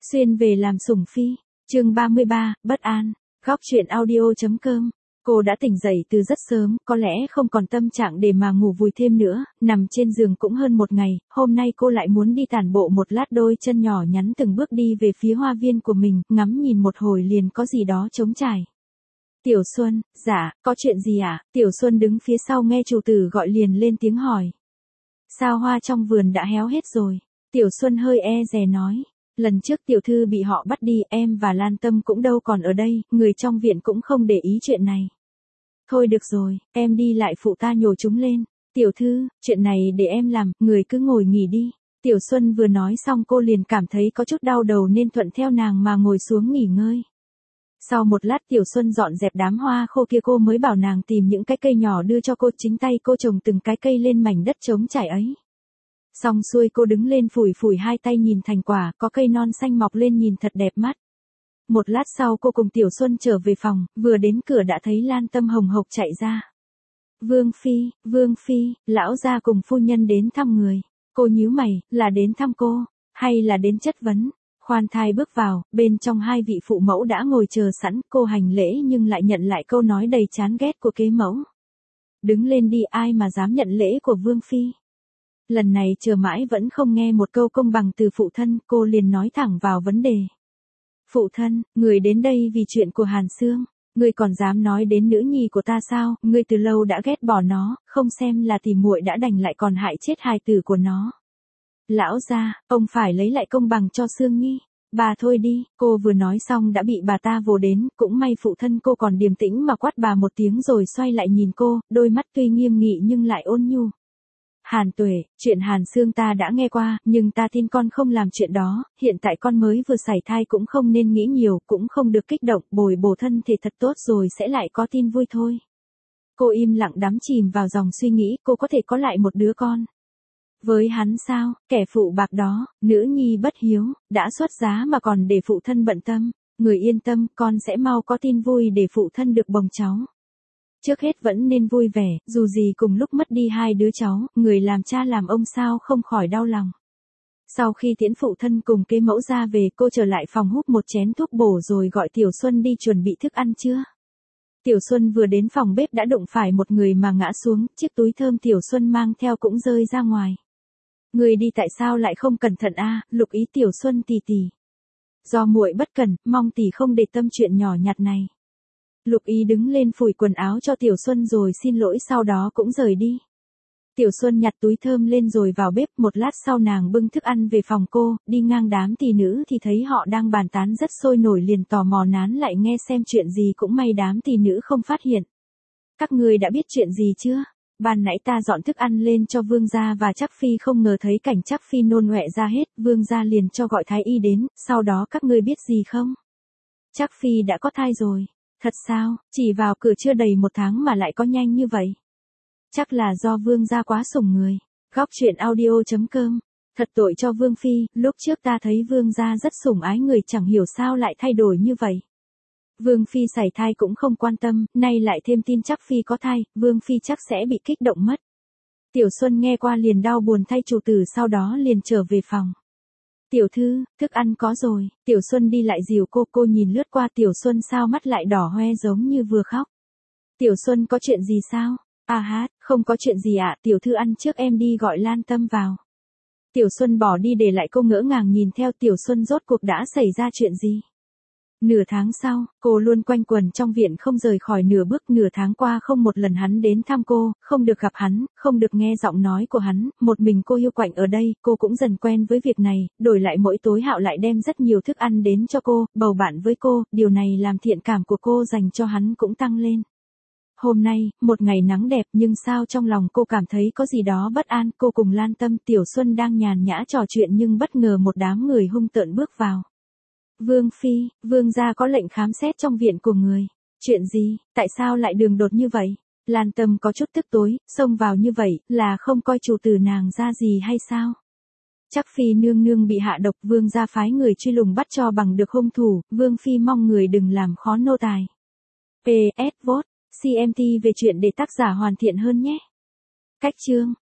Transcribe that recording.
Xuyên về làm sủng phi, chương 33, bất an, góc truyện audio.com. Cô đã tỉnh dậy từ rất sớm, có lẽ không còn tâm trạng để mà ngủ vùi thêm nữa, nằm trên giường cũng hơn một ngày, hôm nay cô lại muốn đi tản bộ một lát, đôi chân nhỏ nhắn từng bước đi về phía hoa viên của mình, ngắm nhìn một hồi liền có gì đó trống trải. Tiểu Xuân, dạ, có chuyện gì ạ? Tiểu Xuân đứng phía sau nghe chủ tử gọi liền lên tiếng hỏi. Sao hoa trong vườn đã héo hết rồi? Tiểu Xuân hơi e dè nói. Lần trước tiểu thư bị họ bắt đi, em và Lan Tâm cũng đâu còn ở đây, người trong viện cũng không để ý chuyện này. Thôi được rồi, em đi lại phụ ta nhổ chúng lên. Tiểu thư, chuyện này để em làm, người cứ ngồi nghỉ đi. Tiểu Xuân vừa nói xong cô liền cảm thấy có chút đau đầu nên thuận theo nàng mà ngồi xuống nghỉ ngơi. Sau một lát Tiểu Xuân dọn dẹp đám hoa khô kia, cô mới bảo nàng tìm những cái cây nhỏ đưa cho cô, chính tay cô trồng từng cái cây lên mảnh đất trống trải ấy. Xong xuôi cô đứng lên phủi phủi hai tay nhìn thành quả, có cây non xanh mọc lên nhìn thật đẹp mắt. Một lát sau cô cùng Tiểu Xuân trở về phòng, vừa đến cửa đã thấy Lan Tâm hồng hộc chạy ra. Vương Phi, lão gia cùng phu nhân đến thăm người. Cô nhíu mày, là đến thăm cô, hay là đến chất vấn? Khoan thai bước vào, bên trong hai vị phụ mẫu đã ngồi chờ sẵn, cô hành lễ nhưng lại nhận lại câu nói đầy chán ghét của kế mẫu. Đứng lên đi, ai mà dám nhận lễ của Vương Phi. Lần này chờ mãi vẫn không nghe một câu công bằng từ phụ thân, cô liền nói thẳng vào vấn đề. Phụ thân, người đến đây vì chuyện của Hàn Sương, người còn dám nói đến nữ nhi của ta sao? Người từ lâu đã ghét bỏ nó, không xem là tỉ muội đã đành lại còn hại chết hài tử của nó. Lão gia, ông phải lấy lại công bằng cho Sương Nhi. Bà thôi đi, cô vừa nói xong đã bị bà ta vồ đến, cũng may phụ thân cô còn điềm tĩnh mà quát bà một tiếng rồi xoay lại nhìn cô, đôi mắt tuy nghiêm nghị nhưng lại ôn nhu. Hàn Tuệ, chuyện Hàn Sương ta đã nghe qua, nhưng ta tin con không làm chuyện đó, hiện tại con mới vừa sảy thai cũng không nên nghĩ nhiều, cũng không được kích động, bồi bổ thân thể thật tốt rồi sẽ lại có tin vui thôi. Cô im lặng đắm chìm vào dòng suy nghĩ, cô có thể có lại một đứa con. Với hắn sao, kẻ phụ bạc đó, nữ nhi bất hiếu, đã xuất giá mà còn để phụ thân bận tâm, người yên tâm, con sẽ mau có tin vui để phụ thân được bồng cháu. Trước hết vẫn nên vui vẻ, dù gì cùng lúc mất đi hai đứa cháu, người làm cha làm ông sao không khỏi đau lòng. Sau khi tiễn phụ thân cùng kế mẫu ra về, cô trở lại phòng hút một chén thuốc bổ rồi gọi Tiểu Xuân đi chuẩn bị thức ăn trưa. Tiểu Xuân vừa đến phòng bếp đã đụng phải một người mà ngã xuống, chiếc túi thơm Tiểu Xuân mang theo cũng rơi ra ngoài. Người đi tại sao lại không cẩn thận a? Lục ý Tiểu Xuân tỉ tỉ. Do muội bất cẩn, mong tỉ không để tâm chuyện nhỏ nhặt này. Lục ý đứng lên phủi quần áo cho Tiểu Xuân rồi xin lỗi, sau đó cũng rời đi. Tiểu Xuân nhặt túi thơm lên rồi vào bếp, một lát sau nàng bưng thức ăn về phòng cô, đi ngang đám tỷ nữ thì thấy họ đang bàn tán rất sôi nổi, liền tò mò nán lại nghe xem chuyện gì, cũng may đám tỷ nữ không phát hiện. Các người đã biết chuyện gì chưa? Ban nãy ta dọn thức ăn lên cho Vương gia và Trác Phi, không ngờ thấy cảnh Trác Phi nôn ọe ra hết, Vương gia liền cho gọi thái y đến, sau đó các ngươi biết gì không? Trác Phi đã có thai rồi. Thật sao, chỉ vào cửa chưa đầy một tháng mà lại có nhanh như vậy? Chắc là do Vương gia quá sủng người. Góc truyện audio.com. Thật tội cho Vương Phi, lúc trước ta thấy Vương gia rất sủng ái người, chẳng hiểu sao lại thay đổi như vậy. Vương Phi sảy thai cũng không quan tâm, nay lại thêm tin Trác Phi có thai, Vương Phi chắc sẽ bị kích động mất. Tiểu Xuân nghe qua liền đau buồn thay chủ tử, sau đó liền trở về phòng. Tiểu thư, thức ăn có rồi. Tiểu Xuân đi lại dìu cô nhìn lướt qua Tiểu Xuân sao mắt lại đỏ hoe giống như vừa khóc. Tiểu Xuân có chuyện gì sao? Không có chuyện gì ạ, tiểu thư ăn trước, em đi gọi Lan Tâm vào. Tiểu Xuân bỏ đi để lại cô ngỡ ngàng nhìn theo Tiểu Xuân, rốt cuộc đã xảy ra chuyện gì? Nửa tháng sau, cô luôn quanh quẩn trong viện không rời khỏi nửa bước, nửa tháng qua không một lần hắn đến thăm cô, không được gặp hắn, không được nghe giọng nói của hắn, một mình cô hiu quạnh ở đây, cô cũng dần quen với việc này, đổi lại mỗi tối Hạo lại đem rất nhiều thức ăn đến cho cô, bầu bạn với cô, điều này làm thiện cảm của cô dành cho hắn cũng tăng lên. Hôm nay, một ngày nắng đẹp nhưng sao trong lòng cô cảm thấy có gì đó bất an, cô cùng Lan Tâm, Tiểu Xuân đang nhàn nhã trò chuyện nhưng bất ngờ một đám người hung tợn bước vào. Vương Phi, Vương gia có lệnh khám xét trong viện của người. Chuyện gì, tại sao lại đường đột như vậy? Lan Tâm có chút tức tối, xông vào như vậy, là không coi chủ tử nàng ra gì hay sao? Trác Phi nương nương bị hạ độc, Vương gia phái người truy lùng bắt cho bằng được hung thủ, Vương Phi mong người đừng làm khó nô tài. PS vote, CMT về chuyện để tác giả hoàn thiện hơn nhé. Cách chương.